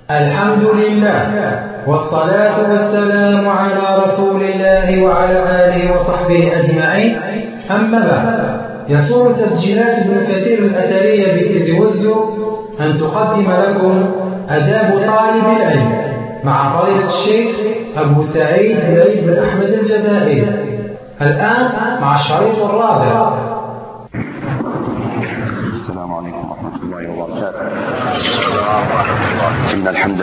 الحمد لله والصلاة والسلام على رسول الله وعلى آله وصحبه أجمعين. أما بعد، يسر تسجيلات ابن كثير الأثرية بتيز وزو أن تقدم لكم أداب طالب العلم مع فضيلة الشيخ أبو سعيد بن أحمد الجزائري. الآن مع الشريط الرابع. السلام عليكم ورحمة الله وبركاته. إن الحمد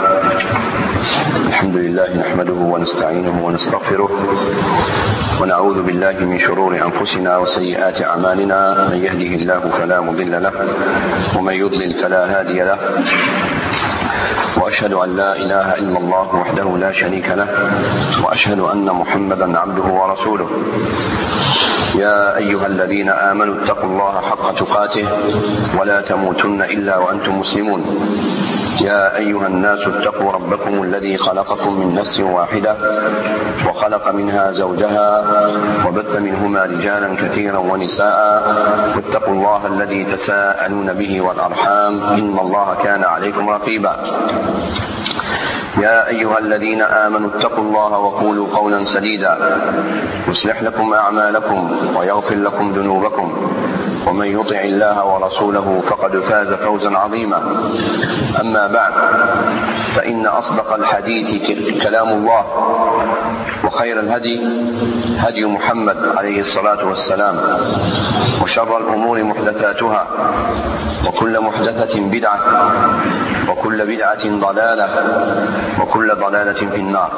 لله نحمده ونستعينه ونستغفره ونعوذ بالله من شرور أنفسنا وسيئات أعمالنا. من يهده الله فلا مضل له ومن يضلل فلا هادي له، وأشهد أن لا إله إلا الله وحده لا شريك له، وأشهد أن محمدا عبده ورسوله. يا أيها الذين آمنوا اتقوا الله حق تقاته ولا تموتن إلا وأنتم مسلمون. يا أيها الناس اتقوا ربكم الذي خلقكم من نفس واحدة وخلق منها زوجها وبث منهما رجالا كثيرا ونساء، واتقوا الله الذي تساءلون به والأرحام إن الله كان عليكم رقيبا. يا أيها الذين آمنوا اتقوا الله وقولوا قولا سديدا يصلح لكم أعمالكم ويغفر لكم ذنوبكم، ومن يطع الله ورسوله فقد فاز فوزا عظيما. أما بعد، فإن أصدق الحديث كلام الله، وخير الهدي هدي محمد عليه الصلاة والسلام، وشر الأمور محدثاتها، وكل محدثة بدعة، وكل بدعة ضلالة، وكل ضلالة في النار.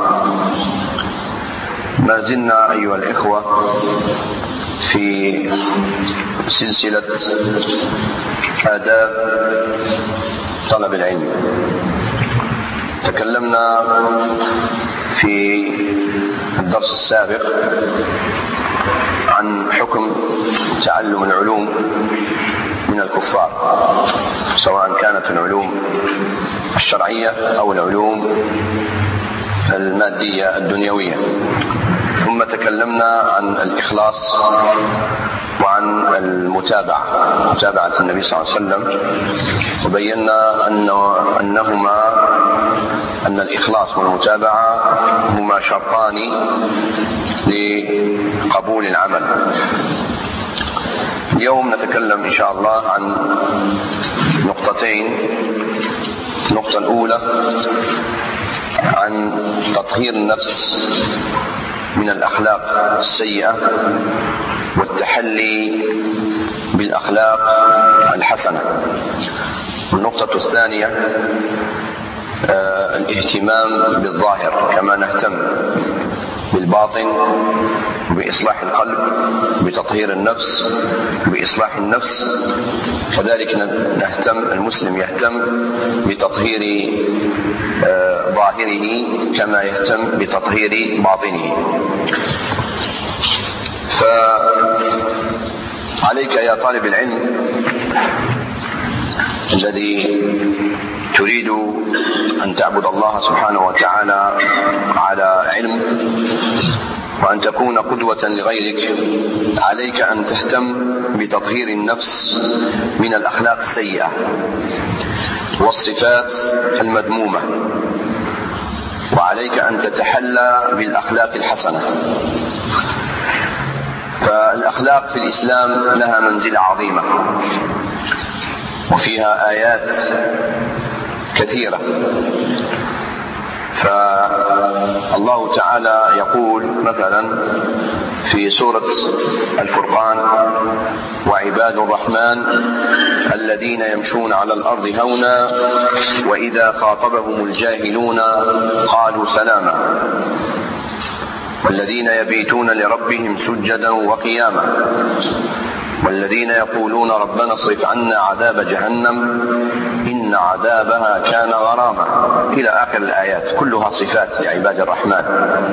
ما زلنا أيها الإخوة في سلسلة آداب طلب العلم. تكلمنا في الدرس السابق عن حكم تعلم العلوم من الكفار، سواء كانت العلوم الشرعية أو العلوم المادية الدنيوية. ثم تكلمنا عن الإخلاص وعن متابعة النبي صلى الله عليه وسلم، وبينا أن الإخلاص والمتابعة هما شرطان لقبول العمل. اليوم نتكلم إن شاء الله عن نقطتين. النقطة الأولى عن تطهير النفس من الأخلاق السيئة والتحلي بالأخلاق الحسنة. والنقطة الثانية الاهتمام بالظاهر كما نهتم بالباطن، بإصلاح القلب، بتطهير النفس، بإصلاح النفس. كذلك المسلم يهتم بتطهير ظاهره كما يهتم بتطهير باطنه. فعليك يا طالب العلم الذي تريد أن تعبد الله سبحانه وتعالى على علم وأن تكون قدوة لغيرك، عليك أن تهتم بتطهير النفس من الأخلاق السيئة والصفات المذمومة، وعليك أن تتحلى بالأخلاق الحسنة. فالأخلاق في الإسلام لها منزلة عظيمة، وفيها آيات كثيرة. فالله تعالى يقول مثلا في سورة الفرقان: وعباد الرحمن الذين يمشون على الأرض هونا وإذا خاطبهم الجاهلون قالوا سلاما والذين يبيتون لربهم سجدا وقياما والذين يقولون ربنا اصرف عنا عذاب جهنم إن عذابها كان غراما، إلى آخر الآيات، كلها صفات لعباد الرحمن.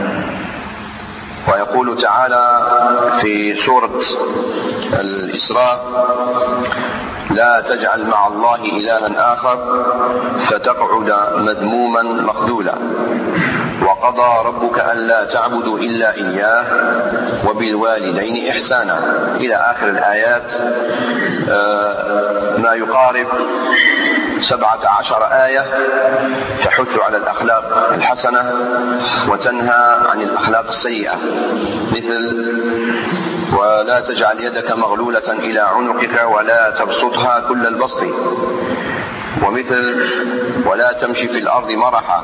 ويقول تعالى في سورة الإسراء: لا تجعل مع الله إلها آخر فتقعد مذموما مخذولا وقضى ربك ألا تعبدوا إلا إياه وبالوالدين إحسانا، إلى آخر الآيات، ما يقارب 17 آية تحث على الأخلاق الحسنة وتنهى عن الأخلاق السيئة، مثل: ولا تجعل يدك مغلولة إلى عنقك ولا تبسطها كل البسط، ومثل: ولا تمشي في الأرض مرحا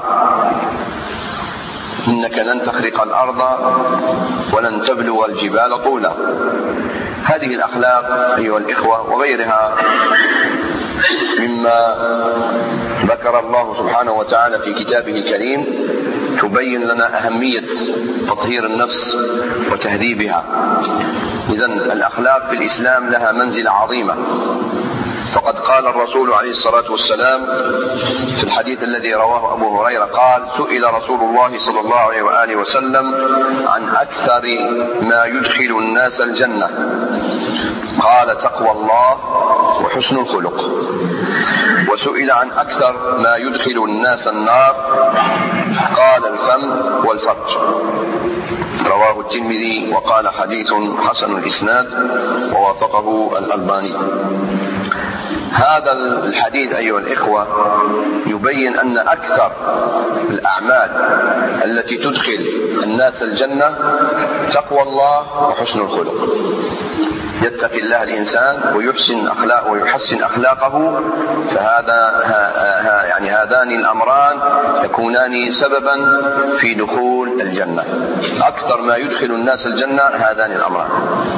إنك لن تخرق الأرض ولن تبلغ الجبال طولا. هذه الأخلاق أيها الإخوة وغيرها مما ذكر الله سبحانه وتعالى في كتابه الكريم تبين لنا أهمية تطهير النفس وتهذيبها. إذن الأخلاق في الإسلام لها منزلة عظيمة، فقد قال الرسول عليه الصلاة والسلام في الحديث الذي رواه أبو هريرة قال: سئل رسول الله صلى الله عليه وآله وسلم عن أكثر ما يدخل الناس الجنة، قال: تقوى الله وحسن الخلق. وسئل عن أكثر ما يدخل الناس النار، قال: الفم والفرج. رواه الترمذي وقال: حديث حسن الإسناد ووافقه الألباني. هذا الحديث أيها الإخوة يبين أن أكثر الأعمال التي تدخل الناس الجنة تقوى الله وحسن الخلق. يتقي الله الإنسان ويحسن أخلاقه، يعني هذان الأمران يكونان سببا في دخول الجنة. أكثر ما يدخل الناس الجنة هذان الأمران.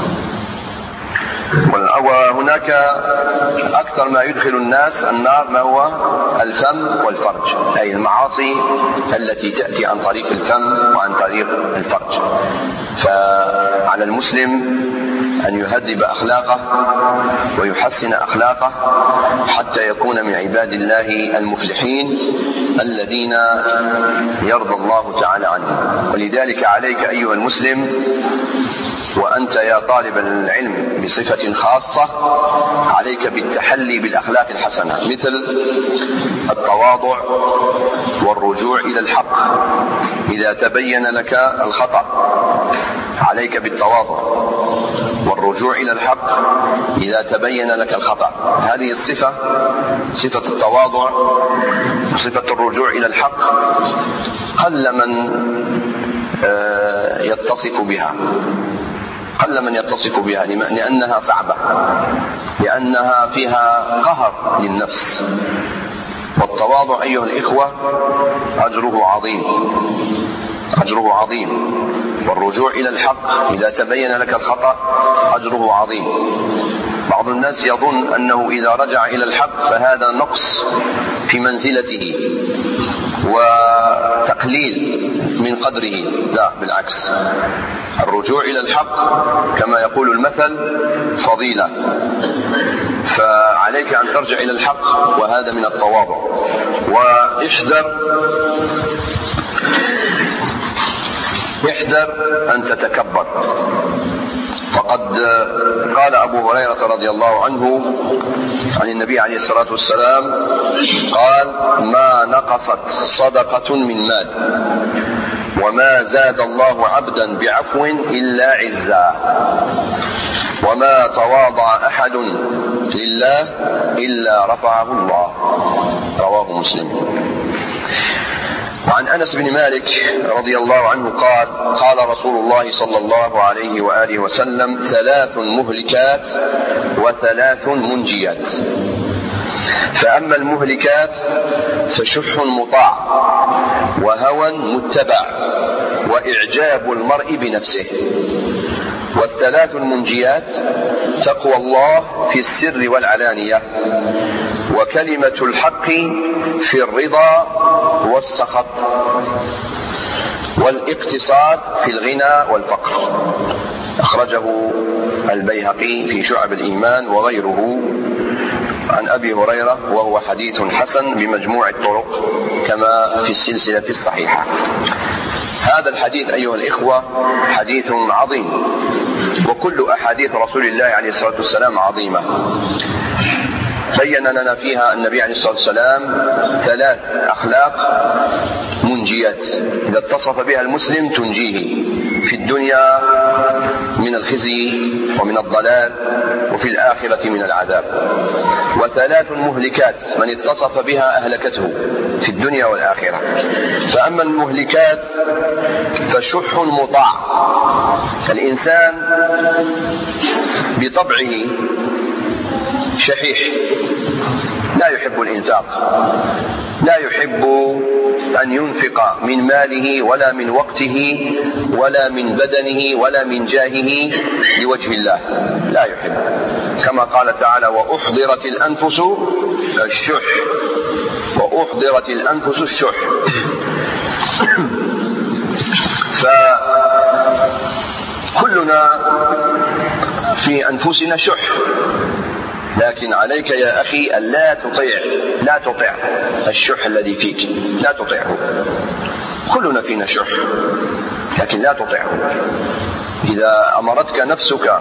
وهناك أكثر ما يدخل الناس النار ما هو الفم والفرج، أي المعاصي التي تأتي عن طريق الفم وعن طريق الفرج. فعلى المسلم أن يهذب أخلاقه ويحسن أخلاقه حتى يكون من عباد الله المفلحين الذين يرضى الله تعالى عنهم. ولذلك عليك أيها المسلم وأنت يا طالب العلم بصفة خاصة عليك بالتحلي بالأخلاق الحسنة، مثل التواضع والرجوع إلى الحق إذا تبين لك الخطأ، عليك بالتواضع والرجوع إلى الحق إذا تبين لك الخطأ. هذه الصفة، صفة التواضع وصفة الرجوع إلى الحق، قل من يتصف بها، لأنها صعبة، لأنها فيها قهر للنفس. والتواضع أيها الإخوة أجره عظيم، والرجوع إلى الحق إذا تبين لك الخطأ أجره عظيم. بعض الناس يظن أنه إذا رجع إلى الحق فهذا نقص في منزلته وتقليل من قدره. لا، بالعكس، الرجوع إلى الحق كما يقول المثل فضيلة، فعليك أن ترجع إلى الحق، وهذا من التواضع. واحذر أن تتكبر، فقد قال أبو هريرة رضي الله عنه عن النبي عليه الصلاة والسلام قال: ما نقصت صدقة من مال وما زاد الله عبدا بعفو إلا عزا، وما تواضع أحد لله إلا رفعه الله. رواه مسلم. وعن أنس بن مالك رضي الله عنه قال رسول الله صلى الله عليه وآله وسلم: 3 مهلكات و3 منجيات. فأما المهلكات فشح مطاع وهوى متبع وإعجاب المرء بنفسه. وال3 المنجيات تقوى الله في السر والعلانية، وكلمة الحق في الرضا والسخط، والاقتصاد في الغنى والفقر. أخرجه البيهقي في شعب الإيمان وغيره عن أبي هريرة، وهو حديث حسن بمجموع الطرق كما في السلسلة الصحيحة. هذا الحديث أيها الإخوة حديث عظيم، وكل أحاديث رسول الله عليه الصلاة والسلام عظيمة. بين لنا فيها النبي عليه الصلاة والسلام 3 أخلاق منجيات إذا اتصف بها المسلم تنجيه في الدنيا من الخزي ومن الضلال وفي الآخرة من العذاب. وثلاث مهلكات من اتصف بها أهلكته في الدنيا والآخرة. فأما المهلكات فشح مطاع. الإنسان بطبعه شحيح، لا يحب الإنفاق، لا يحب أن ينفق من ماله ولا من وقته ولا من بدنه ولا من جاهه لوجه الله، لا يحب، كما قال تعالى: وأحضرت الأنفس الشح، وأحضرت الأنفس الشح. فكلنا في أنفسنا شح، لكن عليك يا أخي أن لا تطع الشح الذي فيك، لا تطعه. كلنا فينا شح لكن لا تطعه. إذا أمرتك نفسك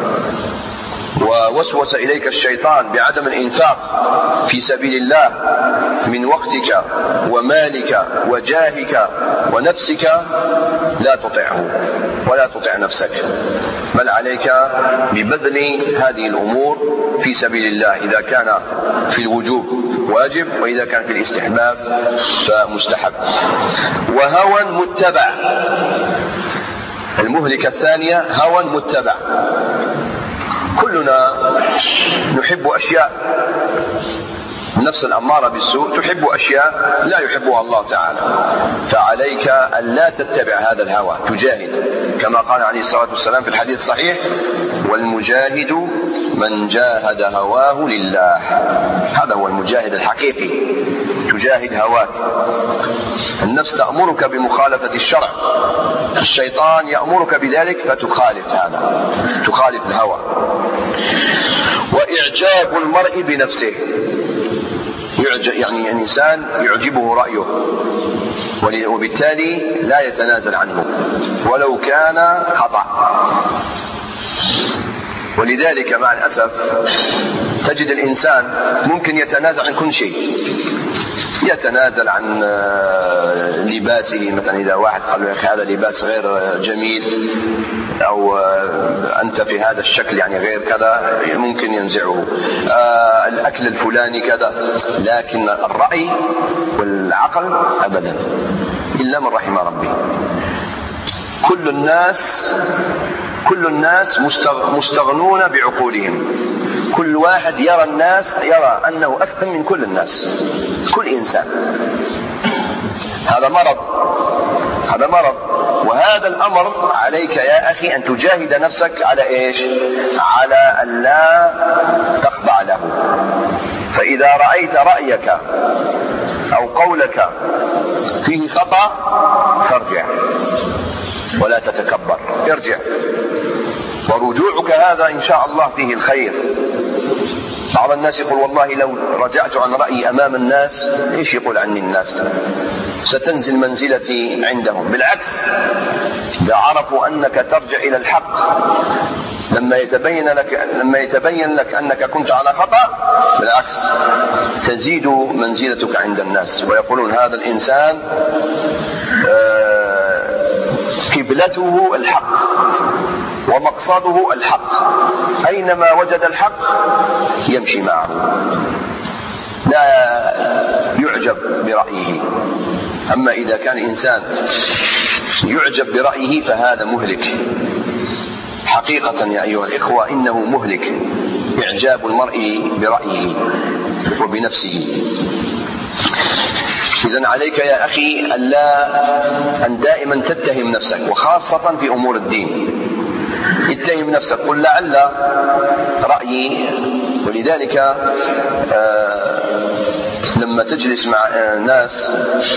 ووسوس إليك الشيطان بعدم الإنفاق في سبيل الله من وقتك ومالك وجاهك ونفسك، لا تطعه ولا تطع نفسك، بل عليك ببذل هذه الأمور في سبيل الله، إذا كان في الوجوب واجب، وإذا كان في الاستحباب فمستحب. وهوى متبع، المهلكة الثانية هوى متبع. كلنا نحب أشياء، النفس الأمارة بالسوء تحب أشياء لا يحبها الله تعالى، فعليك أن لا تتبع هذا الهوى، تجاهد، كما قال عليه الصلاة والسلام في الحديث الصحيح: والمجاهد من جاهد هواه لله. هذا هو المجاهد الحقيقي، تجاهد هواك. النفس تأمرك بمخالفة الشرع، الشيطان يأمرك بذلك فتخالف هذا، تخالف الهوى. وإعجاب المرء بنفسه، يعني الإنسان يعجبه رأيه وبالتالي لا يتنازل عنه ولو كان خطأ. ولذلك مع الأسف تجد الإنسان ممكن يتنازل عن كل شيء، يتنازل عن لباسه، مثلا إذا واحد قال له هذا لباس غير جميل، أو أنت في هذا الشكل يعني غير كذا، ممكن ينزعه، الأكل الفلاني كذا، لكن الرأي والعقل أبدا، إلا من رحم ربي. كل الناس مستغنون بعقولهم، كل واحد يرى أنه أفهم من كل الناس، كل إنسان. هذا مرض، وهذا الأمر عليك يا أخي أن تجاهد نفسك على إيش؟ على أن لا تخضع له. فإذا رأيت رأيك أو قولك فيه خطأ فارجع ولا تتكبر، ارجع، ورجوعك هذا إن شاء الله فيه الخير. بعض الناس يقول والله لو رجعت عن رأيي أمام الناس إيش يقول عني الناس؟ ستنزل منزلتي عندهم. بالعكس، إذا عرفوا أنك ترجع إلى الحق لما يتبين لك أنك كنت على خطأ، بالعكس تزيد منزلتك عند الناس، ويقولون هذا الإنسان قبلته الحق ومقصده الحق، أينما وجد الحق يمشي معه، لا يعجب برأيه. أما إذا كان إنسان يعجب برأيه فهذا مهلك حقيقة يا أيها الإخوة، إنه مهلك، إعجاب المرء برأيه وبنفسه. إذن عليك يا أخي أن دائما تتهم نفسك، وخاصة في أمور الدين. اتهم نفسك، قل لعل رأيي. ولذلك لما تجلس مع ناس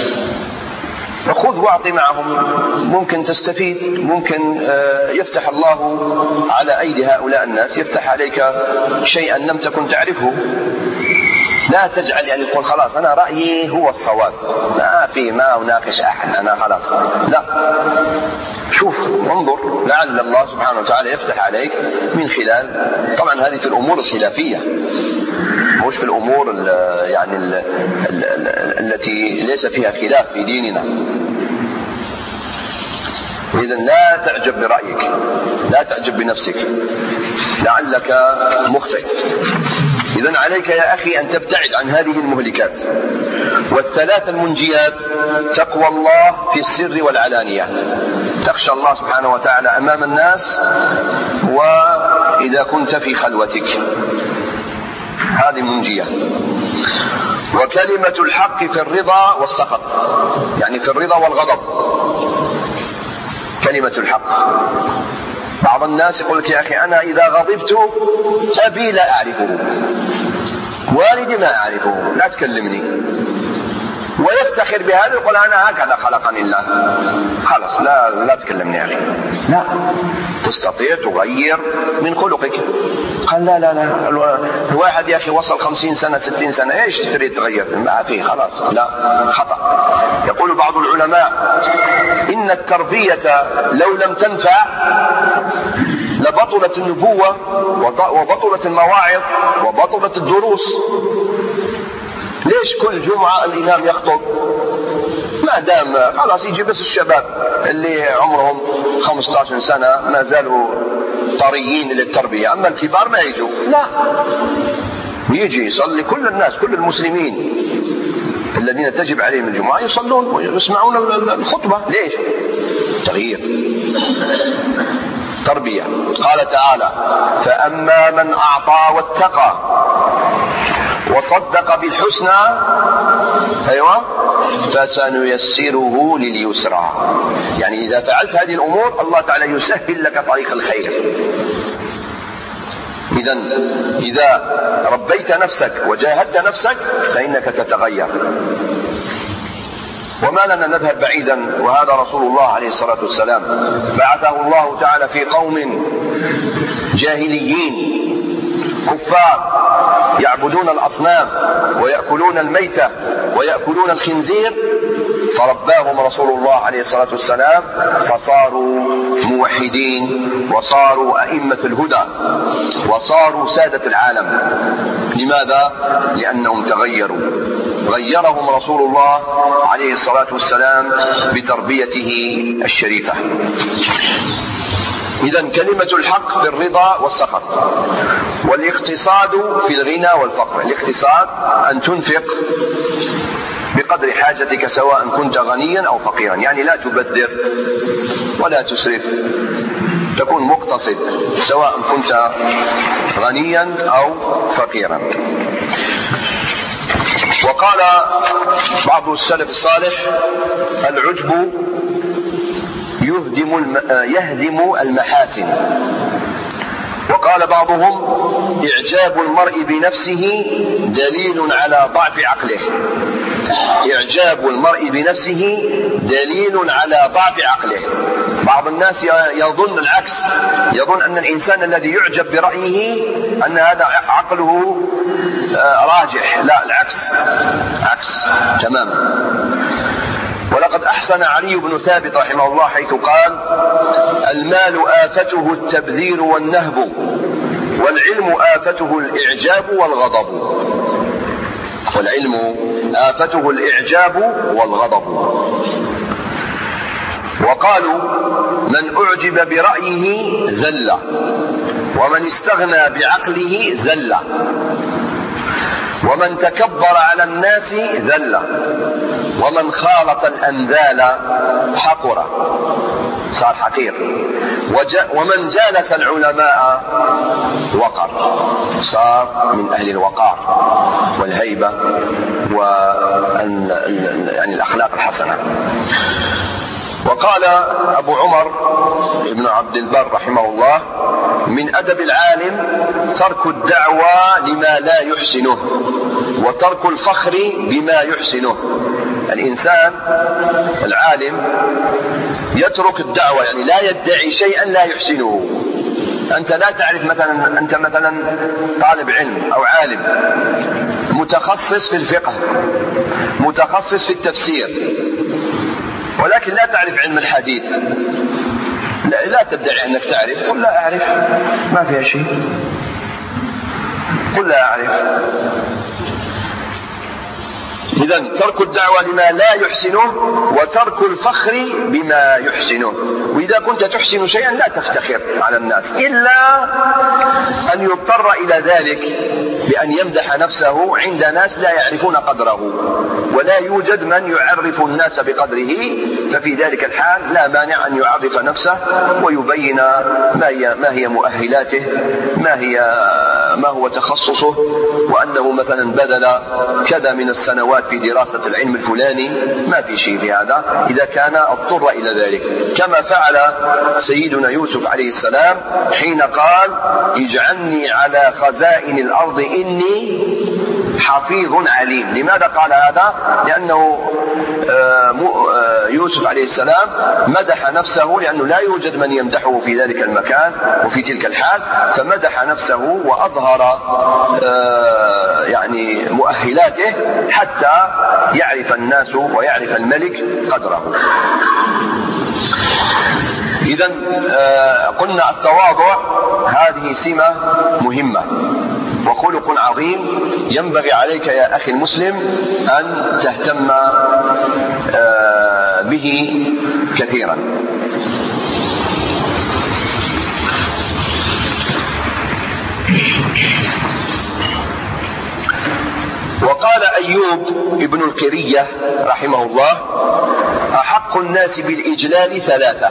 خذ واعطي معهم، ممكن تستفيد، ممكن يفتح الله على أيدي هؤلاء الناس، يفتح عليك شيئا لم تكن تعرفه. لا تجعل يعني تقول خلاص أنا رأيي هو الصواب، ما أناقش أحد، أنا خلاص، لا، شوف، انظر، لعل الله سبحانه وتعالى يفتح عليك من خلال، طبعا هذه في الأمور الخلافية، مش في الأمور التي ليس فيها خلاف في ديننا. إذن لا تعجب برأيك، لا تعجب بنفسك لعلك مخطئ. إذن عليك يا أخي أن تبتعد عن هذه المهلكات. والثلاث المنجيات: تقوى الله في السر والعلانية، تخشى الله سبحانه وتعالى أمام الناس وإذا كنت في خلوتك، هذه منجية. وكلمة الحق في الرضا والسخط، يعني في الرضا والغضب، كلمة الحق. بعض الناس يقول لك: يا أخي أنا إذا غضبت أبي لا أعرفه، والدي ما أعرفه، لا تكلمني، ويفتخر بهذا، يقول: أنا هكذا خلقني الله، خلاص لا تكلمني يا أخي. لا، تستطيع تغير من خلقك. قال: لا الواحد يا أخي وصل 50 سنة 60 سنة، إيش تريد تغير؟ ما في، خلاص. لا، خطأ. يقول بعض العلماء: إن التربية لو لم تنفع لبطلت النبوة وبطلت المواعظ وبطلت الدروس. ليش كل جمعة الإمام يخطب؟ ما دام خلاص يجي بس الشباب اللي عمرهم 15 سنة ما زالوا طريين للتربية، أما الكبار ما يجوا. لا، يجي يصلي كل الناس، كل المسلمين الذين تجب عليهم الجمعة يصلون ويسمعون الخطبة. ليش؟ تغيير، تربية. قال تعالى: فأما من أعطى واتقى وصدق بالحسنى فسنيسره لليسرى. يعني إذا فعلت هذه الأمور الله تعالى يسهل لك طريق الخير. إذا ربيت نفسك وجاهدت نفسك فإنك تتغير. وما لنا نذهب بعيدا، وهذا رسول الله عليه الصلاة والسلام بعثه الله تعالى في قوم جاهليين كفار يعبدون الأصنام ويأكلون الميتة ويأكلون الخنزير، فرباهم رسول الله عليه الصلاة والسلام فصاروا موحدين وصاروا أئمة الهدى وصاروا سادة العالم. لماذا؟ لأنهم تغيروا، غيرهم رسول الله عليه الصلاة والسلام بتربيته الشريفة. إذن كلمة الحق في الرضا والسخط. والاقتصاد في الغنى والفقر. الاقتصاد أن تنفق بقدر حاجتك سواء كنت غنيا أو فقيرا، يعني لا تبذر ولا تسرف، تكون مقتصد سواء كنت غنيا أو فقيرا. وقال بعض السلف الصالح: العجب يهدم المحاسن. وقال بعضهم: إعجاب المرء بنفسه دليل على ضعف عقله. إعجاب المرء بنفسه دليل على ضعف عقله. بعض الناس يظن العكس، يظن أن الإنسان الذي يعجب برأيه أن هذا عقله راجح. لا، العكس، عكس تماما. ولقد أحسن علي بن ثابت رحمه الله حيث قال: المال آفته التبذير والنهب، والعلم آفته الإعجاب والغضب. والعلم آفته الإعجاب والغضب. وقالوا: من أعجب برأيه ذل، ومن استغنى بعقله ذل، ومن تكبر على الناس ذل، ومن خالط الأنذال حقر، صار حقير، ومن جالس العلماء وقر، صار من أهل الوقار والهيبة يعني الأخلاق الحسنة. وقال أبو عمر ابن عبد البر رحمه الله: من أدب العالم ترك الدعوى لما لا يحسنه، وترك الفخر بما يحسنه. الإنسان العالم يترك الدعوة، يعني لا يدعي شيئا لا يحسنه. أنت لا تعرف مثلا، أنت مثلا طالب علم أو عالم متخصص في الفقه، متخصص في التفسير، ولكن لا تعرف علم الحديث، لا تدعي أنك تعرف، قل لا أعرف، ما فيها شيء، قل لا أعرف. إذن ترك الدعوة لما لا يحسنه وترك الفخر بما يحسنه. وإذا كنت تحسن شيئا لا تفتخر على الناس إلا أن يضطر إلى ذلك بأن يمدح نفسه عند ناس لا يعرفون قدره ولا يوجد من يعرف الناس بقدره، ففي ذلك الحال لا مانع أن يعرف نفسه ويبين ما هي مؤهلاته، ما هو تخصصه، وأنه مثلا بذل كذا من السنوات في دراسة العلم الفلاني، ما في شيء في هذا إذا كان اضطر إلى ذلك، كما فعل سيدنا يوسف عليه السلام حين قال اجعلني على خزائن الأرض إني حفيظ عليم. لماذا قال هذا؟ لأنه يوسف عليه السلام مدح نفسه لأنه لا يوجد من يمدحه في ذلك المكان وفي تلك الحال، فمدح نفسه وأظهر يعني مؤهلاته حتى يعرف الناس ويعرف الملك قدره. إذن قلنا التواضع هذه سمة مهمة وخلق عظيم ينبغي عليك يا أخي المسلم أن تهتم به كثيرا. وقال أيوب ابن القرية رحمه الله أحق الناس بالإجلال ثلاثة.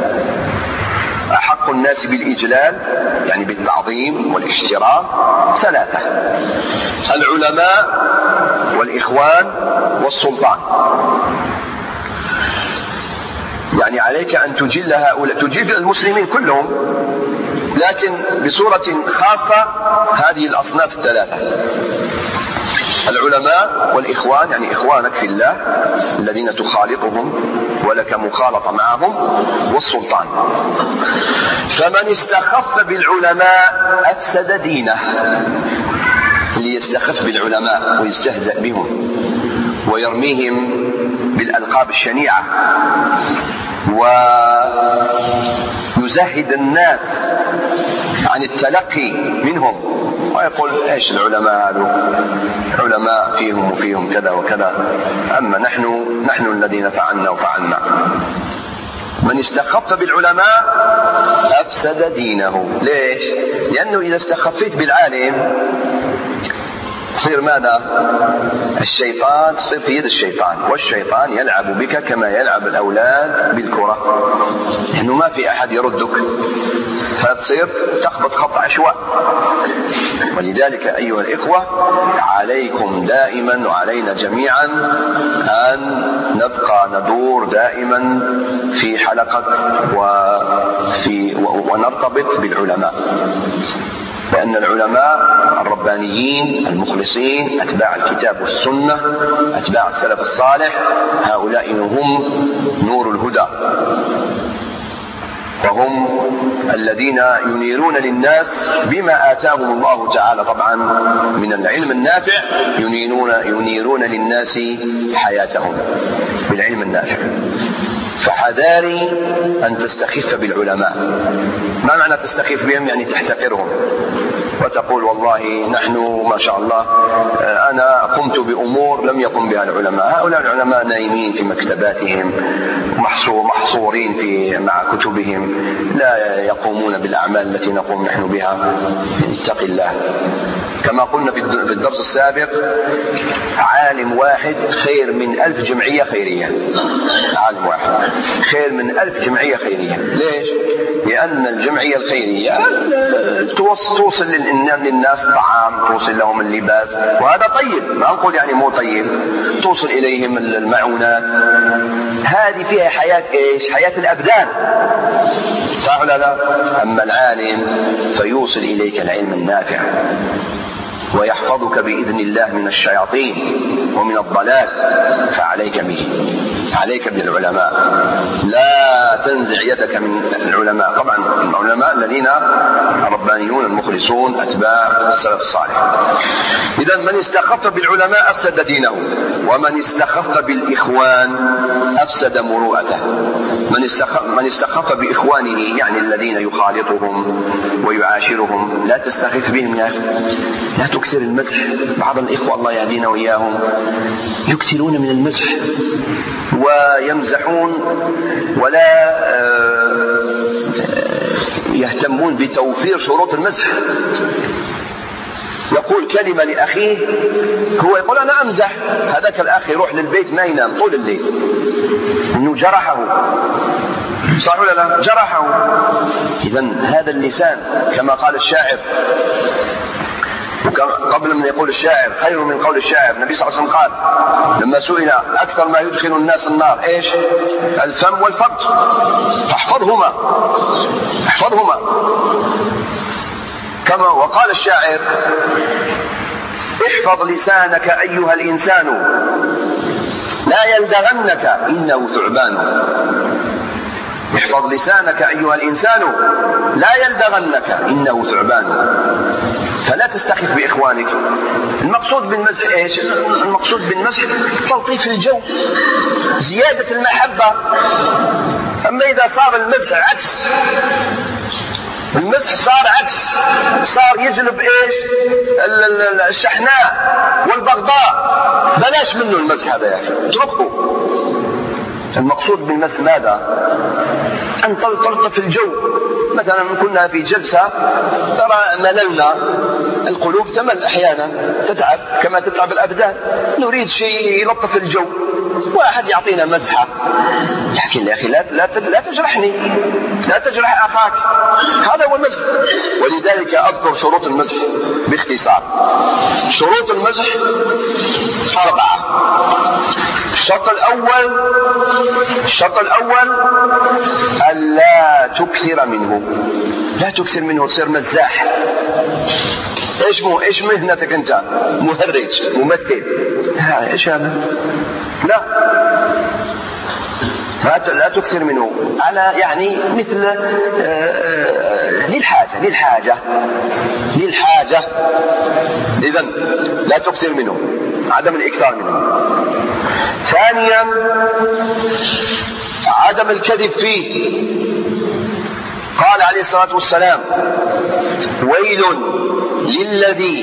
أحق الناس بالإجلال يعني بالتعظيم والاحترام ثلاثة: العلماء والإخوان والسلطان. يعني عليك أن تجل هؤلاء، تجل المسلمين كلهم، لكن بصورة خاصة هذه الأصناف الثلاثة: العلماء والإخوان يعني إخوانك في الله الذين تخالطهم ولك مخالطة معهم، والسلطان. فمن استخف بالعلماء أفسد دينه. اللي يستخف بالعلماء ويستهزأ بهم ويرميهم بالألقاب الشنيعة ويزهد الناس عن التلقي منهم ويقول ايش العلماء هذول، علماء فيهم وفيهم كذا وكذا، اما نحن الذين فعلنا وفعلنا. من استخف بالعلماء افسد دينه. ليش؟ لانه اذا استخفيت بالعالم تصير ماذا؟ الشيطان، تصير في يد الشيطان، والشيطان يلعب بك كما يلعب الأولاد بالكرة، لأنه ما في أحد يردك، فتصير تخبط خط عشواء. ولذلك أيها الإخوة عليكم دائما وعلينا جميعا أن نبقى ندور دائما في حلقة ونرتبط بالعلماء، لأن العلماء الربانيين المخلصين أتباع الكتاب والسنة أتباع السلف الصالح هؤلاء هم نور الهدى، وهم الذين ينيرون للناس بما آتاهم الله تعالى طبعا من العلم النافع، ينيرون للناس حياتهم بالعلم النافع. فحذاري أن تستخف بالعلماء. ما معنى تستخف بهم؟ يعني تحتقرهم وتقول والله نحن ما شاء الله أنا قمت بأمور لم يقم بها العلماء. هؤلاء العلماء نايمين في مكتباتهم محصورين مع كتبهم، لا يقومون بالأعمال التي نقوم نحن بها. اتق الله. كما قلنا في الدرس السابق عالم واحد خير من 1000 جمعية خيرية. عالم واحد خير من 1000 جمعية خيرية. ليش؟ لأن الجمعية الخيرية توصل للناس طعام، توصل لهم اللباس، وهذا طيب، ما نقول يعني مو طيب، توصل إليهم المعونات، هذه فيها حياة إيش؟ حياة الأبدان، صح ولا لا؟ أما العالم فيوصل إليك العلم النافع ويحفظك بإذن الله من الشياطين ومن الضلال، فعليك به. عليك بالعلماء، لا تنزع يدك من العلماء. طبعا العلماء الذين الربانيون المخلصون أتباع السلف الصالح. إذا من استخف بالعلماء أفسد دينه، ومن استخف بالإخوان أفسد مروءته. من استخف بإخوانه يعني الذين يخالطهم ويعاشرهم، لا تستخف بهم يا أخي، لا تكثر المزح. بعض الإخوة الله يهدينا وإياهم يكثرون من المزح ويمزحون ولا يهتمون بتوفير شروط المزح. يقول كلمة لأخيه، هو يقول أنا أمزح، هذاك الأخ يروح للبيت ما ينام طول الليل إنه جرحه، صح ولا لا؟ جرحه. إذن هذا اللسان كما قال الشاعر، قبل من يقول الشاعر خير من قول الشاعر. النبي صلى الله عليه وسلم قال لما سئل أكثر ما يدخل الناس النار إيش؟ الفم والفرج، فاحفظهما. كما وقال الشاعر احفظ لسانك أيها الإنسان لا يلدغنك إنه ثعبان. احفظ لسانك أيها الإنسان لا يلدغنك إنه ثعبان. فلا تستخف بإخوانك. المقصود بالمزح إيش؟ المقصود بالمزح تلطيف الجو، زيادة المحبة. أما إذا صار المزح عكس، المزح صار عكس، صار يجلب إيش؟ الشحناء والبغضاء، بلاش منه المزح هذا يا أخي، اتركه. المقصود بالمزح ماذا؟ أن تلطف الجو. مثلا كنا في جلسة ترى مللنا، القلوب تمل أحيانا، تتعب كما تتعب الأبدان، نريد شيء يلطف الجو، واحد يعطينا مزحة، لكن يا أخي لا تجرحني، لا تجرح أخاك، هذا هو المزح. ولذلك أذكر شروط المزح باختصار. شروط المزح 4. الشرط الأول ألا تكثر منه، لا تكثر منه، تصير مزاح. إيش مهنتك أنت؟ مهرج، ممثل، إيش هذا؟ لا تكثر منه، على يعني مثل للحاجة. إذن لا تكثر منه، عدم الإكثار منه. ثانيا عدم الكذب فيه. قال عليه الصلاة والسلام ويل للذي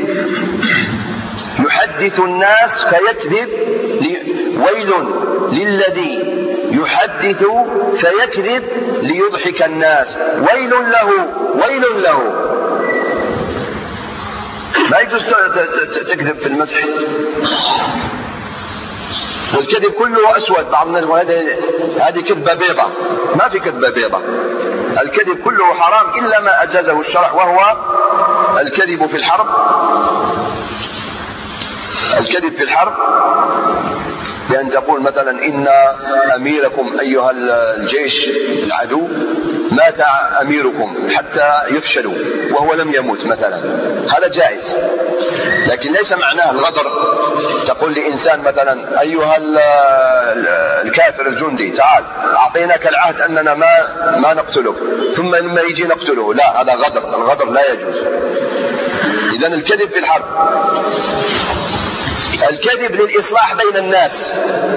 يحدث الناس فيكذب، ويل للذي يحدث فيكذب ليضحك الناس، ويل له. ما يجوز تكذب في المزح، والكذب كله أسود. بعض الناس هذه كذبة بيضة، ما في كذبة بيضة. الكذب كله حرام إلا ما أجازه الشرع، وهو الكذب في الحرب. الكذب في الحرب بأن تقول مثلا إن أميركم أيها الجيش العدو مات أميركم حتى يفشلوا وهو لم يموت مثلا، هذا جائز، لكن ليس معناه الغدر. تقول لإنسان مثلا أيها الكافر الجندي تعال أعطيناك العهد أننا ما نقتلك، ثم لما يجي نقتله، لا، هذا غدر، الغدر لا يجوز. إذن الكذب في الحرب. الكذب للإصلاح بين الناس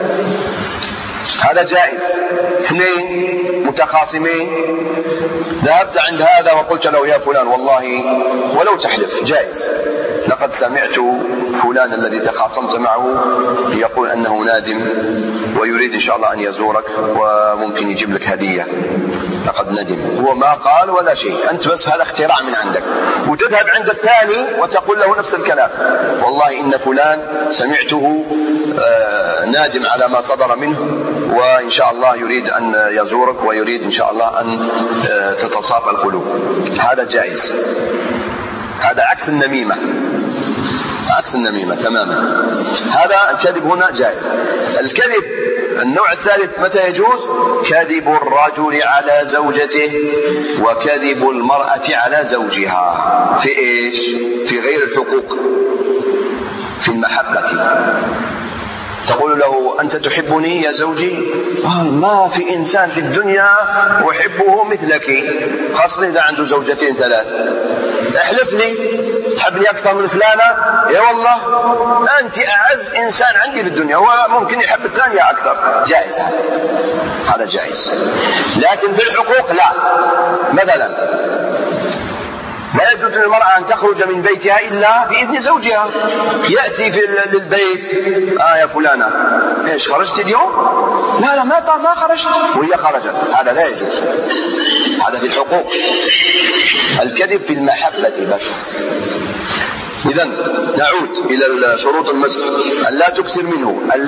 هذا جائز. 2 متخاصمين، ذهبت عند هذا وقلت له يا فلان والله ولو تحلف جائز، لقد سمعت فلان الذي تخاصمت معه يقول أنه نادم ويريد إن شاء الله أن يزورك وممكن يجيب لك هدية، لقد ندم. هو ما قال ولا شيء، أنت بس هذا اختراع من عندك، وتذهب عند الثاني وتقول له نفس الكلام، والله إن فلان سمعته نادم على ما صدر منه وإن شاء الله يريد أن يزورك ويريد إن شاء الله أن تتصافى القلوب. هذا جائز، هذا عكس النميمة، عكس النميمة تماما. هذا الكذب هنا جائز. الكذب النوع الثالث متى يجوز؟ كذب الرجل على زوجته وكذب المرأة على زوجها. في إيش؟ في غير الحقوق، في المحبة. تقول له أنت تحبني يا زوجي؟ ما في إنسان في الدنيا أحبه مثلك، خاصة إذا عنده زوجتين ثلاث. احلف لي تحبني أكثر من فلانة؟ يا والله أنت أعز إنسان عندي في الدنيا، هو ممكن يحب الثانية أكثر. جائز هذا جائز. لكن في الحقوق لا. مثلا لا يجوز للمرأة أن تخرج من بيتها إلا بإذن زوجها. يأتي في للبيت يا فلانة إيش خرجت اليوم؟ لا ما خرجت، وهي خرجت. هذا لا يجوز. هذا في الحقوق. الكذب في المحبة بس. إذن نعود إلى شروط المزح. أن لا تكثر منه، أن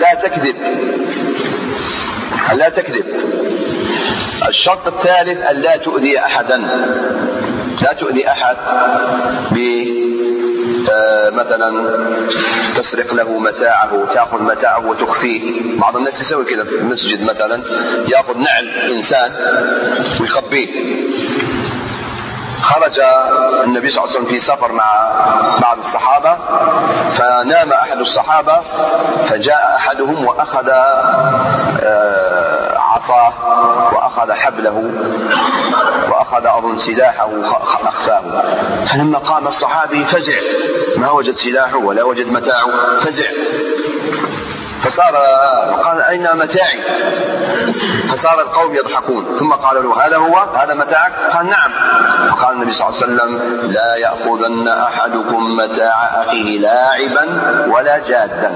لا تكذب. الشرط الثالث أن لا تؤذي أحدا. لا تؤذي أحد مثلا تسرق له متاعه، تأخذ متاعه وتخفيه. بعض الناس يسوي كذا في المسجد، مثلا يأخذ نعل إنسان ويخبيه. خرج النبي صلى الله عليه وسلم في سفر مع بعض الصحابة، فنام أحد الصحابة، فجاء أحدهم وأخذ عصاه وأخذ حبله وأخذ أظن سلاحه أخفاه. فلما قام الصحابي فزع، ما وجد سلاحه ولا وجد متاعه، فزع. قال أين متاعي؟ فصار القوم يضحكون. ثم قالوا له هذا متاعك؟ قال نعم. فقال النبي صلى الله عليه وسلم لا يأخذن أحدكم متاع أخيه لاعبا ولا جادا.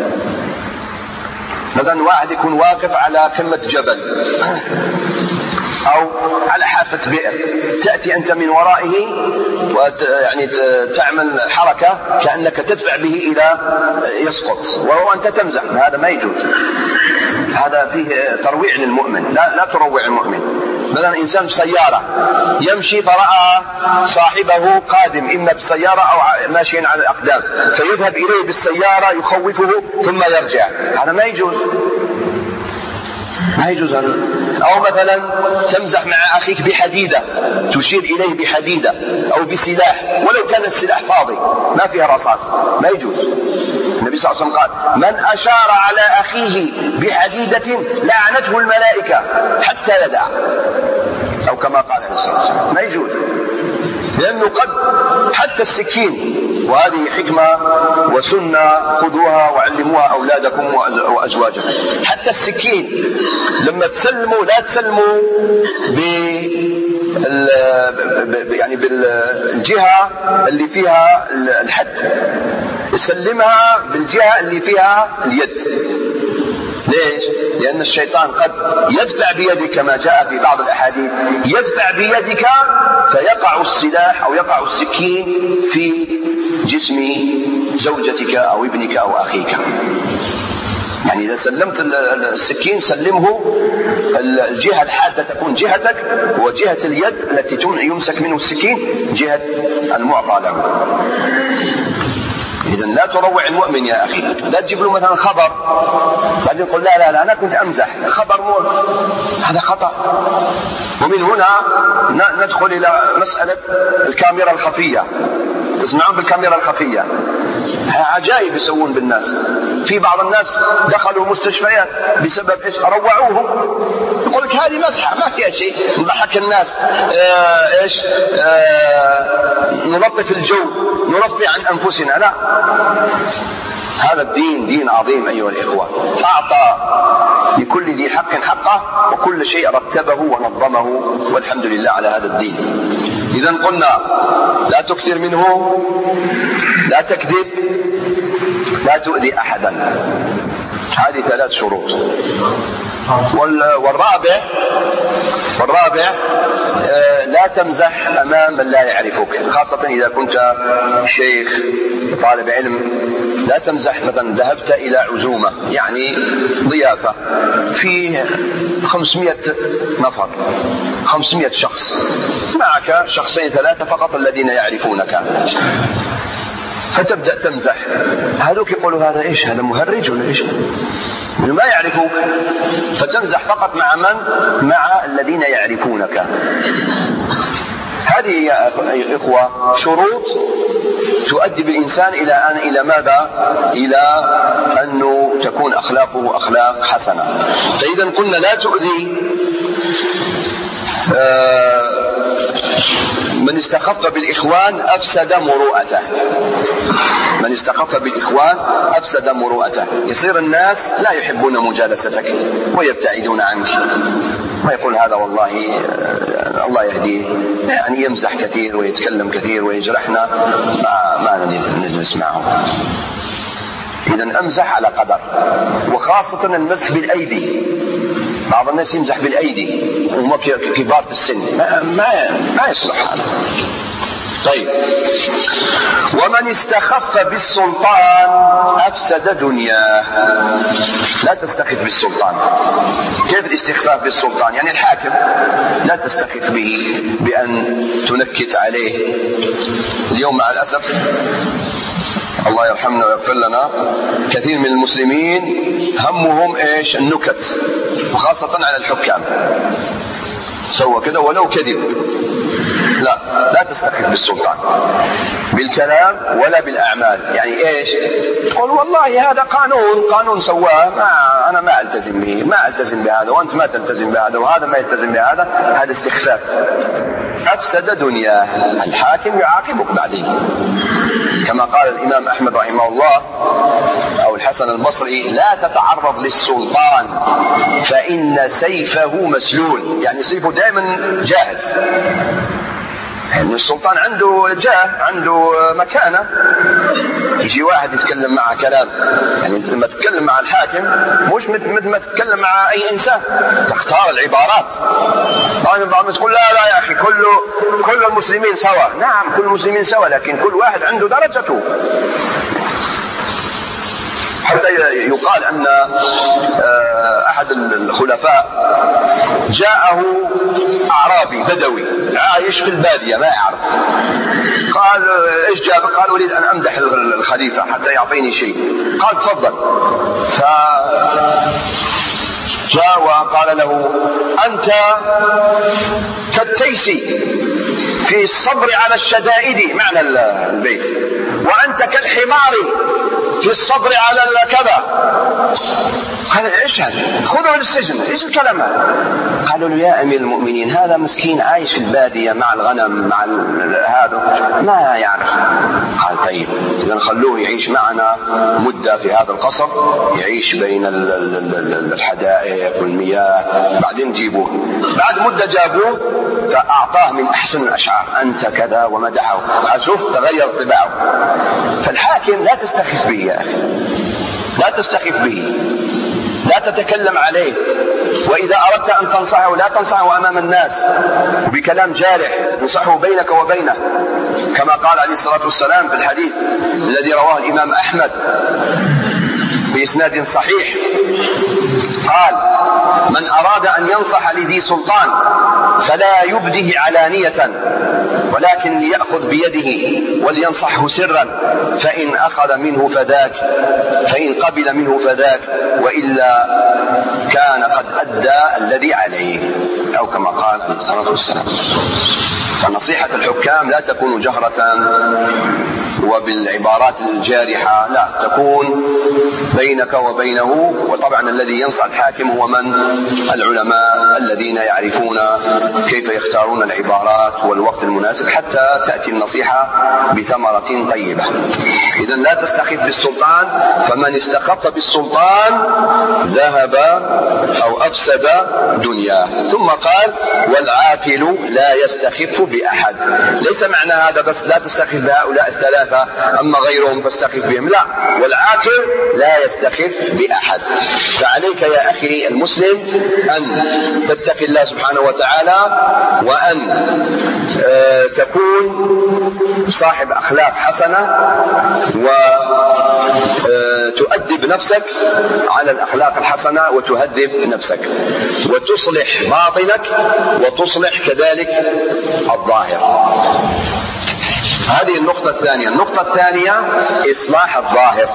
مثلا واحد يكون واقف على قمة جبل أو على حافة بئر، تأتي أنت من ورائه يعني تعمل حركة كأنك تدفع به إلى يسقط وهو أنت تمزح. هذا ما يجوز. هذا فيه ترويع للمؤمن. لا تروع المؤمن. مثلا إنسان بسيارة يمشي فرأى صاحبه قادم إما بالسيارة أو ماشيا على الأقدام، فيذهب إليه بالسيارة يخوفه ثم يرجع. هذا ما يجوز. ما يجوز. أو مثلا تمزح مع أخيك بحديدة، تشير إليه بحديدة أو بسلاح ولو كان السلاح فاضي ما فيها رصاص، ما يجوز. النبي صلى الله عليه وسلم قال من أشار على أخيه بحديدة لعنته الملائكة حتى يدع، أو كما قال عليه الصلاة والسلام. ما يجوز، لأنه قد حتى السكين، وهذه حكمة وسنة خذوها وعلموها أولادكم وأزواجكم. حتى السكين لما تسلموا لا تسلموا يعني بالجهة اللي فيها الحد، يسلمها بالجهة اللي فيها اليد. ليش؟ لأن الشيطان قد يدفع بيدك كما جاء في بعض الأحاديث، يدفع بيدك فيقع السلاح أو يقع السكين في جسم زوجتك أو ابنك أو أخيك. يعني إذا سلمت السكين سلمه الجهة الحادة تكون جهتك، وجهة اليد التي يمسك منه السكين جهة المعطى له. إذن لا تروع المؤمن يا أخي. لا تجيب له مثلا خبر بعدين يقول لا أنا كنت أمزح، خبر هذا خطأ. ومن هنا ندخل إلى مسألة الكاميرا الخفية. تسمعون بالكاميرا الخفية؟ عجائب يسوون بالناس. في بعض الناس دخلوا مستشفيات بسبب إيش؟ روعوهم. يقول لك هذه مسحة ما فيها شيء، نضحك الناس. نلطف الجو، نرفع عن أنفسنا. لا، هذا الدين دين عظيم أيها الإخوة. أعطى لكل ذي حق حقه، وكل شيء رتبه ونظمه، والحمد لله على هذا الدين. إذن قلنا لا تكثر منه، لا تكذب، لا تؤذي أحدا. هذه 3 شروط. والرابع لا تمزح أمام من لا يعرفك، خاصة إذا كنت شيخ طالب علم. لا تمزح. مثلا ذهبت إلى عزومة، يعني ضيافة في 500 نفر، 500 شخص، معك 2 3 فقط الذين يعرفونك، فتبدأ تمزح. هذوك يقولوا هذا إيش؟ هذا مهرج ولا إيش؟ ما يعرفوك، فتمزح فقط مع من؟ مع الذين يعرفونك. هذه يا إخوة شروط تؤدي بالإنسان إلى ماذا؟ إلى أنه تكون أخلاقه أخلاق حسنة. فإذا قلنا لا تؤذي من استخف بالإخوان أفسد مروءته. من استخف بالإخوان أفسد مروءته. يصير الناس لا يحبون مجالستك ويبتعدون عنك، ويقول هذا والله الله يهديه، يعني يمزح كثير ويتكلم كثير ويجرحنا، ما نجلس معه. إذن أمزح على قدر، وخاصة المزح بالأيدي. بعض الناس يمزح بالأيدي وهم كبار في السن، ما يصلح هذا. طيب، ومن استخف بالسلطان أفسد دنياه. لا تستخف بالسلطان. كيف الاستخفاف بالسلطان؟ يعني الحاكم لا تستخف به بأن تنكت عليه. اليوم مع الأسف الله يرحمنا ويغفر لنا، كثير من المسلمين همهم ايش؟ النكت، وخاصة على الحكام. سوى كذا ولو كذب. لا تستخف بالسلطان بالكلام ولا بالأعمال. يعني ايش؟ قل والله هذا قانون سواه، أنا ما ألتزم به، ما ألتزم بهذا، وأنت ما تلتزم بهذا، وهذا ما يلتزم بهذا. هذا استخفاف. أفسد دنياه. الحاكم يعاقبك بعدين، كما قال الإمام أحمد رحمه الله أو الحسن البصري: لا تتعرض للسلطان فإن سيفه مسلول. يعني سيفه دائما جاهز. يعني السلطان عنده جاه، عنده مكانة. يجي واحد يتكلم معه كلام، يعني لما تتكلم مع الحاكم مش مثل ما تتكلم مع أي إنسان، تختار العبارات. بعضهم تقول لا يا أخي كل المسلمين سوا. نعم كل المسلمين سوا، لكن كل واحد عنده درجته. حتى يقال أن أحد الخلفاء جاءه أعرابي بدوي عايش في البادية ما يعرف. قال: إيش جابك؟ قال: أريد أن أمدح الخليفة حتى يعطيني شيء. قال: تفضل. فجاء وقال له: أنت كالتيسي في الصبر على الشدائد، معنى البيت، وأنت كالحمار في الصبر على كذا. قال: ايش هذا؟ خذوا للسجن. ايش الكلام هذا؟ قالوا له: يا امير المؤمنين هذا مسكين عايش في البادية مع الغنم مع هذا ما يعرف. قال: طيب اذا خلوه يعيش معنا مدة في هذا القصر، يعيش بين الحدائق والمياه، بعدين جيبوه. بعد مدة جابوه فأعطاه من أحسن الأشعار: أنت كذا، ومدحه. شوف تغير طباعه. فالحاكم لا تستخف به يا أخي، لا تستخف به، لا تتكلم عليه. وإذا أردت أن تنصحه لا تنصحه أمام الناس بكلام جارح، انصحه بينك وبينه، كما قال عليه الصلاة والسلام في الحديث الذي رواه الإمام أحمد بإسناد صحيح، قال: من أراد أن ينصح لذي سلطان فلا يبده علانية، ولكن ليأخذ بيده ولينصحه سرا، فإن أخذ منه فذاك، فإن قبل منه فذاك، وإلا كان قد أدى الذي عليه، أو كما قال عليه الصلاة والسلام. فنصيحة الحكام لا تكون جهرة وبالعبارات الجارحة، لا، تكون بينك وبينه. وطبعا الذي ينصح الحاكم هو من؟ العلماء الذين يعرفون كيف يختارون العبارات والوقت المناسب حتى تأتي النصيحة بثمرة طيبة. إذا لا تستخف بالسلطان، فمن استخف بالسلطان ذهب أو أفسد دنياه. ثم قال: والعاقل لا يستخف بأحد. ليس معنى هذا بس لا تستخف بهؤلاء الثلاثة أما غيرهم فاستخف بهم، لا، والعاقل لا يستخف بأحد. فعليك يا أخي المسلم أن تتقي الله سبحانه وتعالى، وأن تكون صاحب أخلاق حسنة، وتؤدب نفسك على الأخلاق الحسنة، وتهذب نفسك، وتصلح باطنك، وتصلح كذلك الظاهر. هذه النقطة الثانية. النقطة الثانية إصلاح الظاهر.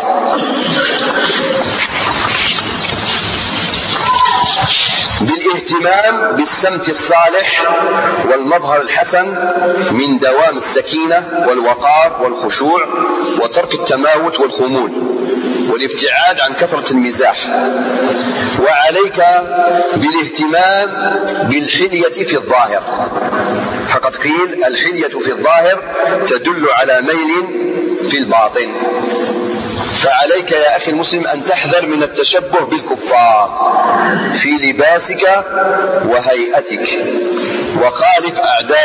بالاهتمام بالسمت الصالح والمظهر الحسن من دوام السكينة والوقار والخشوع وترك التماوت والخمول والابتعاد عن كثرة المزاح. وعليك بالاهتمام بالحلية في الظاهر، فقد قيل الحلية في الظاهر تدل على ميل في الباطن. فعليك يا أخي المسلم أن تحذر من التشبه بالكفار في لباسك وهيئتك، وخالف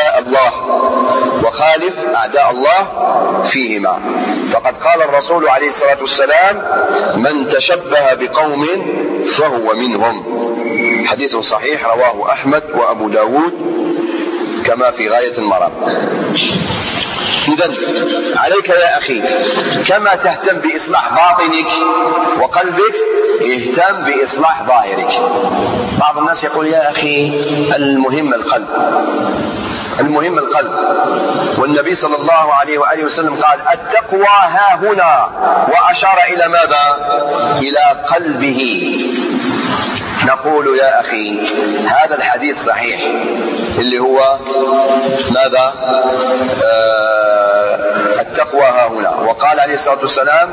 أعداء الله فيهما. فقد قال الرسول عليه الصلاة والسلام: من تشبه بقوم فهو منهم. حديث صحيح رواه أحمد وأبو داود كما في غاية المرام. إذن عليك يا أخي كما تهتم بإصلاح باطنك وقلبك اهتم بإصلاح ظاهرك. بعض الناس يقول: يا أخي المهم القلب، والنبي صلى الله عليه وآله وسلم قال: التقوى ها هنا، وأشار إلى ماذا؟ إلى قلبه. نقول يا أخي هذا الحديث صحيح اللي هو ماذا؟ التقوى ها هنا. وقال عليه الصلاة والسلام: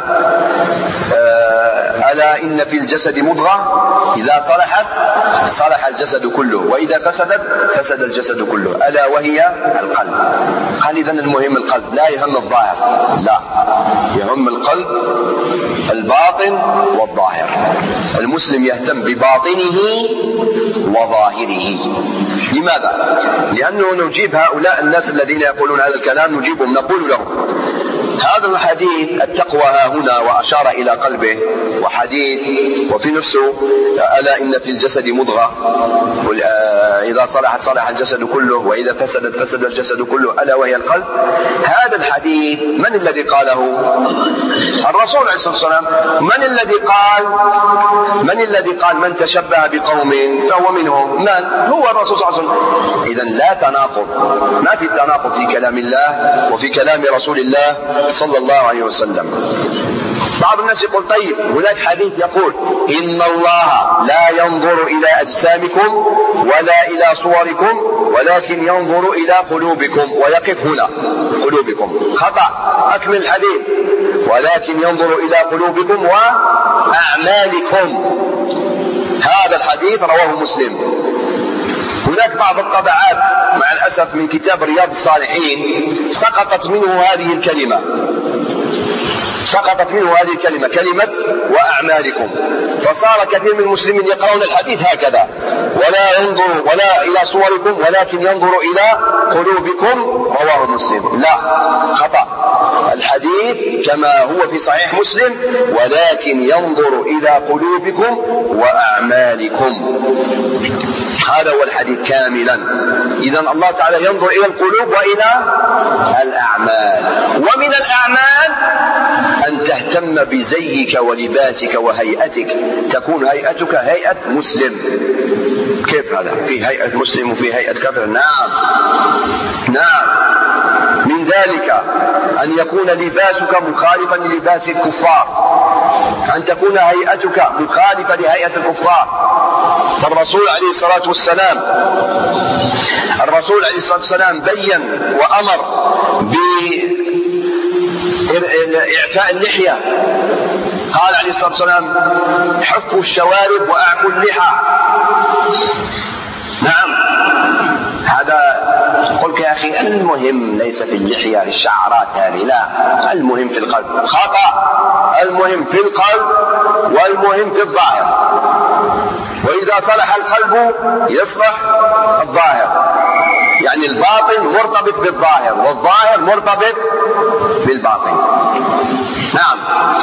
ألا إن في الجسد مضغة إذا صلحت صلح الجسد كله، وإذا فسدت فسد الجسد كله، ألا وهي القلب. قال: إذن المهم القلب، لا يهم الظاهر، لا، يهم القلب، الباطن والظاهر. المسلم يهتم بباطنه وظاهره. لماذا؟ لأنه نجيب هؤلاء الناس الذين يقولون هذا الكلام، نجيبهم نقول لهم: هذا الحديث التقوى ها هنا وأشار إلى قلبه، وحديث وفي نفسه ألا إن في الجسد مضغة إذا صلحت صلح الجسد كله، وإذا فسدت فسد الجسد كله، ألا وهي القلب. هذا الحديث من الذي قاله؟ الرسول عليه الصلاة والسلام. من الذي قال من تشبه بقوم فهو منهم؟ من؟ هو الرسول صلى الله عليه وسلم. إذن لا تناقض، ما في تناقض في كلام الله وفي كلام رسول الله صلى الله عليه وسلم. بعض الناس يقول: طيب هناك حديث يقول إن الله لا ينظر إلى أجسامكم ولا إلى صوركم ولكن ينظر إلى قلوبكم، ويقف هنا قلوبكم. خطأ، أكمل الحديث: ولكن ينظر إلى قلوبكم وأعمالكم. هذا الحديث رواه مسلم. هناك بعض الطبعات مع الأسف من كتاب رياض الصالحين سقطت منه هذه الكلمة، كلمة وأعمالكم، فصار كثير من المسلمين يقرؤون الحديث هكذا: ولا ينظر ولا إلى صوركم ولكن ينظر إلى قلوبكم، رواه مسلم. لا، خطأ. الحديث كما هو في صحيح مسلم: ولكن ينظر إلى قلوبكم وأعمالكم. هذا هو الحديث كاملا. إذن الله تعالى ينظر إلى القلوب وإلى الأعمال. ومن الأعمال أن تهتم بزيك ولباسك وهيئتك، تكون هيئتك هيئة مسلم. كيف هذا؟ في هيئة مسلم وفي هيئة كافر؟ نعم. من ذلك أن يكون لباسك مخالفا للباس الكفار، أن تكون هيئتك مخالفة لهيئة الكفار. فالرسول عليه الصلاة والسلام بين وأمر بإعفاء اللحية. قال عليه الصلاة والسلام: حفوا الشوارب وأعفوا اللحى. نعم، هذا قلت يا أخي المهم ليس في اللحية الشعرات هذه، لا، المهم في القلب. خطأ، المهم في القلب والمهم في الظاهر. وإذا صلح القلب يصلح الظاهر، يعني الباطن مرتبط بالظاهر والظاهر مرتبط بالباطن. نعم.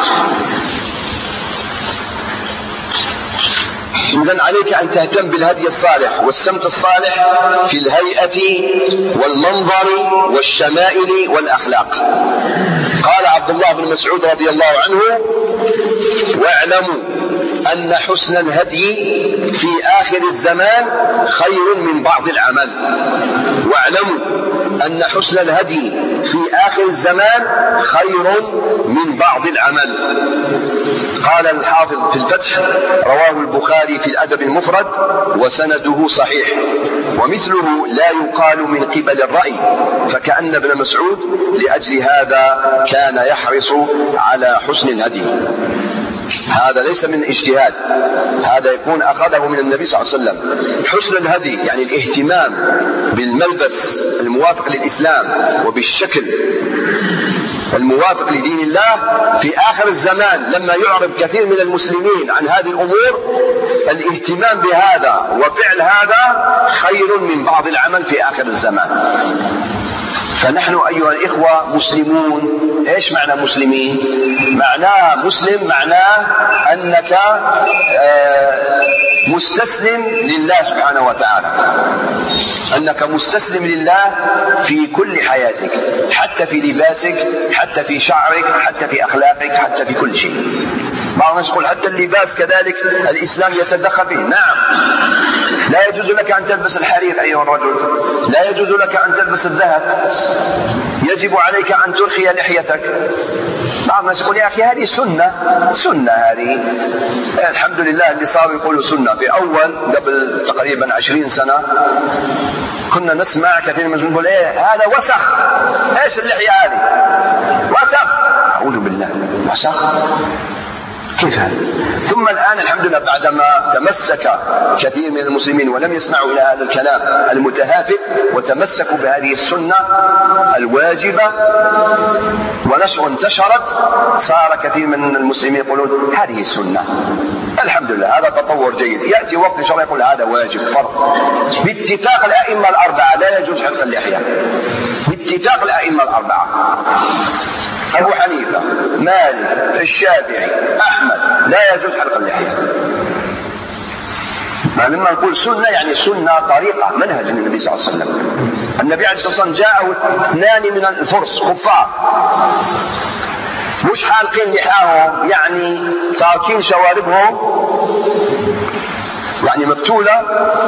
إذن عليك أن تهتم بالهدي الصالح والسمت الصالح في الهيئة والمنظر والشمائل والأخلاق. قال عبد الله بن مسعود رضي الله عنه: واعلموا أن حسن الهدي في آخر الزمان خير من بعض العمل. واعلموا أن حسن الهدي في آخر الزمان خير من بعض العمل. قال الحافظ في الفتح: رواه البخاري في الأدب المفرد وسنده صحيح، ومثله لا يقال من قبل الرأي، فكأن ابن مسعود لأجل هذا كان يحرص على حسن الهدي. هذا ليس من اجتهاد، هذا يكون أخذه من النبي صلى الله عليه وسلم. حسن الهدي يعني الاهتمام بالملبس الموافق للإسلام وبالشكل الموافق لدين الله في آخر الزمان، لما يعرض كثير من المسلمين عن هذه الأمور، الاهتمام بهذا وفعل هذا خير من بعض العمل في آخر الزمان. فنحن أيها الإخوة مسلمون. إيش معنى مسلمين؟ معناه مسلم معناه أنك مستسلم لله سبحانه وتعالى، أنك مستسلم لله في كل حياتك، حتى في لباسك، حتى في شعرك، حتى في أخلاقك، حتى في كل شيء. بعض الناس يقول حتى اللباس كذلك الإسلام يتدخل فيه. نعم، لا يجوز لك أن تلبس الحرير أيها الرجل، لا يجوز لك أن تلبس الذهب، يجب عليك أن ترخي لحيتك. بعض الناس يقول يا أخي هذه سنة هذه. الحمد لله اللي صار يقولوا سنة. في أول قبل تقريبا 20 سنة كنا نسمع كثير من المسلمين يقول هذا وسخ، ايش اللحية هذه وسخ، أعوذ بالله، وسخ كيف هذا؟ ثم الآن الحمد لله بعدما تمسك كثير من المسلمين ولم يسمعوا إلى هذا الكلام المتهافت وتمسكوا بهذه السنة الواجبة ونشر انتشرت، صار كثير من المسلمين يقولون هذه السنة. الحمد لله، هذا تطور جيد. يأتي وقت شرع يقول هذا واجب فرض. باتفاق الأئمة الأربعة لا يجوز حلق اللحية، باتفاق الأئمة الأربعة، أبو حنيفة، مالك، الشافعي، أحمد، لا يجوز حلق اللحية. لما نقول سنة يعني سنة طريقة منهج النبي صلى الله عليه وسلم. النبي عليه الصلاة والسلام جاءه 2 من الفرس كفار مش حالقين لحاهم، يعني تاركين شواربهم يعني مفتولة،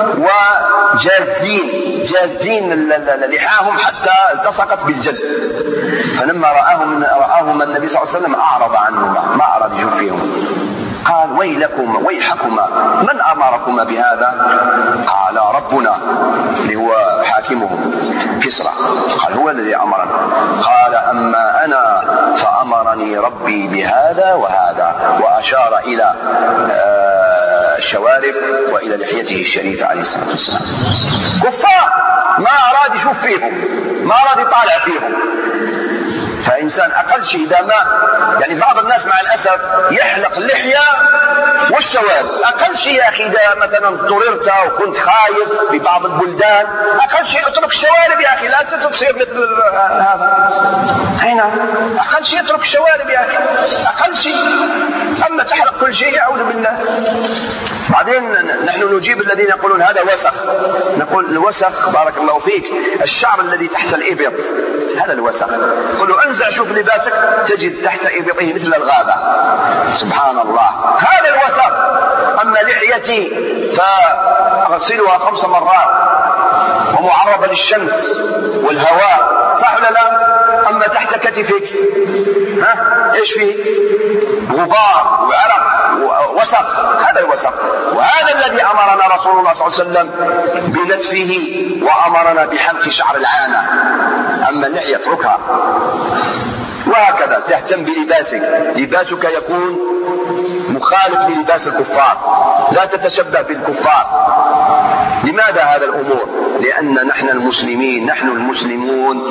وجازين لحاهم حتى التصقت بالجلد. فلما رآهم النبي صلى الله عليه وسلم أعرض عنهما، ما أراد يشوف فيهم. قال ويلكما ويحكما من أمركما بهذا؟ قال ربنا اللي هو حاكمهم كسرى. قال هو الذي أمرنا. قال أما أنا فأمرني ربي بهذا وهذا، وأشار إلى الشوارب وإلى لحيته الشريفة عليه الصلاة والسلام. كفار ما أراد يشوف فيهم، ما أراد يطالع فيهم. فإنسان أقل شيء إذا ما يعني بعض الناس مع الأسف يحلق اللحية والشوارب. أقل شيء يا أخي إذا مثلا اضطررت وكنت خايف في بعض البلدان، أقل شيء اترك الشوارب يا أخي، لا تصير مثل هذا. هنا أقل شيء اترك الشوارب يا أخي، أقل شيء. أما تحلق كل شيء أعوذ بالله. بعدين نحن نجيب الذين يقولون هذا وسخ، نقول الوسخ بارك الله فيك الشعر الذي تحت الإبط هذا الوسخ. قلوا انزع شوف لباسك تجد تحت إبطه مثل الغابة. سبحان الله، هذا الوسخ. أما لحيتي فأغسلها 5 مرات ومعرضة للشمس والهواء، صح ولا لا؟ أما تحت كتفك ايش فيه؟ غبار وعرق ووسخ، هذا الوسخ. وهذا الذي أمرنا رسول الله صلى الله عليه وسلم بنتفه وأمرنا بحلق شعر العانة. أما اللحية اتركها. وهكذا تهتم بلباسك، لباسك يكون مخالف للباس الكفار، لا تتشبه بالكفار. لماذا هذا الأمور؟ لأن نحن المسلمين، نحن المسلمون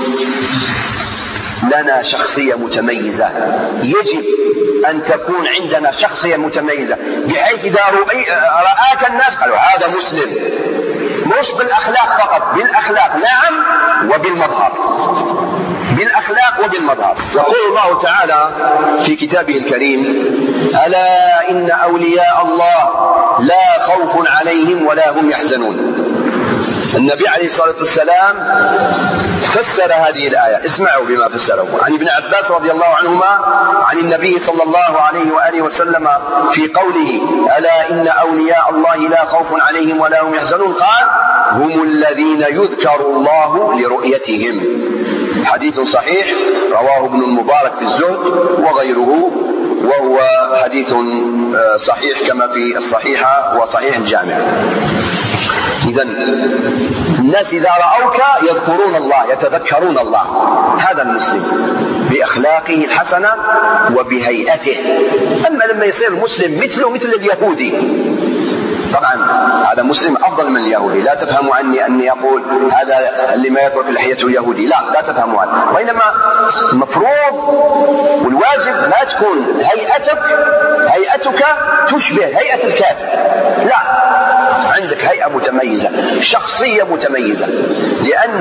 لنا شخصية متميزة، يجب أن تكون عندنا شخصية متميزة، بحيث إذا رآك الناس قالوا هذا مسلم. مش بالأخلاق فقط، بالأخلاق نعم وبالمظهر، بالأخلاق وبالمظهر. يقول الله تعالى في كتابه الكريم ألا إن أولياء الله لا خوف عليهم ولا هم يحزنون. النبي عليه الصلاة والسلام فسر هذه الآية، اسمعوا بما فسره. عن ابن عباس رضي الله عنهما عن النبي صلى الله عليه وآله وسلم في قوله ألا إن أولياء الله لا خوف عليهم ولا هم يحزنون قال هم الذين يذكر الله لرؤيتهم. حديث صحيح رواه ابن المبارك في الزهد وغيره وهو حديث صحيح كما في الصحيحة وصحيح الجامع. إذن الناس إذا رأوك يذكرون الله يتذكرون الله. هذا المسلم بأخلاقه الحسنة وبهيئته. أما لما يصير مسلم مثله مثل اليهودي، طبعا هذا مسلم أفضل من اليهودي. لا تفهموا عني أني أقول هذا اللي ما يترك لحيته يهودي، لا تفهموا عني. وإنما المفروض والواجب لا تكون هيئتك تشبه هيئة الكافر، لا، عندك هيئة متميزة، شخصية متميزة، لأن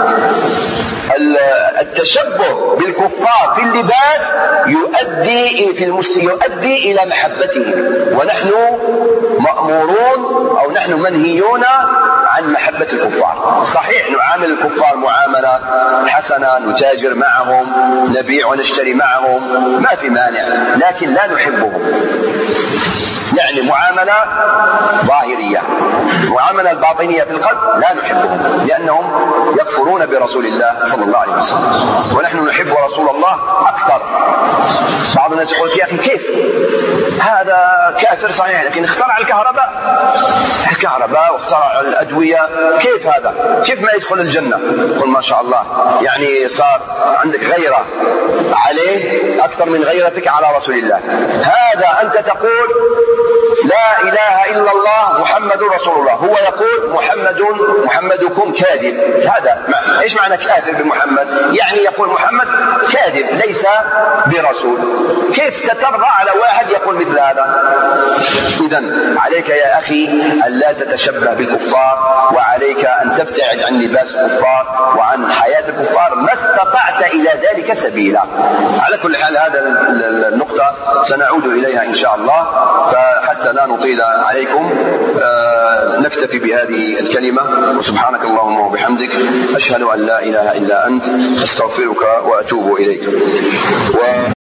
التشبه بالكفار في اللباس يؤدي إلى محبته، ونحن مأمورون أو نحن منهيون عن محبة الكفار. صحيح نعامل الكفار معاملة حسنة، نتاجر معهم، نبيع ونشتري معهم، ما في مانع، لكن لا نحبهم. يعني معاملة ظاهرية، معاملة الباطنية في القلب لا نحبهم، لأنهم يكفرون برسول الله صلى الله عليه وسلم، ونحن نحب رسول الله أكثر. بعض الناس يقول يا أخي كيف هذا كافر صحيح لكن اخترع الكهرباء واخترع الأدوية، كيف هذا؟ كيف ما يدخل الجنة؟ قل ما شاء الله، يعني صار عندك غيرة عليه أكثر من غيرتك على رسول الله. هذا أنت تقول لا إله إلا الله محمد رسول الله، هو يقول محمدكم كاذب. هذا إيش معنى كاذب بمحمد؟ يعني يقول محمد كاذب ليس برسول. كيف تترضى على واحد يقول مثل هذا؟ إذن عليك يا أخي أن لا تتشبه بالكفار، وعليك أن تبتعد عن لباس الكفار وعن حياة الكفار ما استطعت إلى ذلك سبيلا. على كل حال هذا النقطة سنعود إليها إن شاء الله، فحتى لا نطيل عليكم نكتفي بهذه الكلمة. وسبحانك اللهم وبحمدك أشهد أن لا إله إلا أنت أستغفرك وأتوب إليك.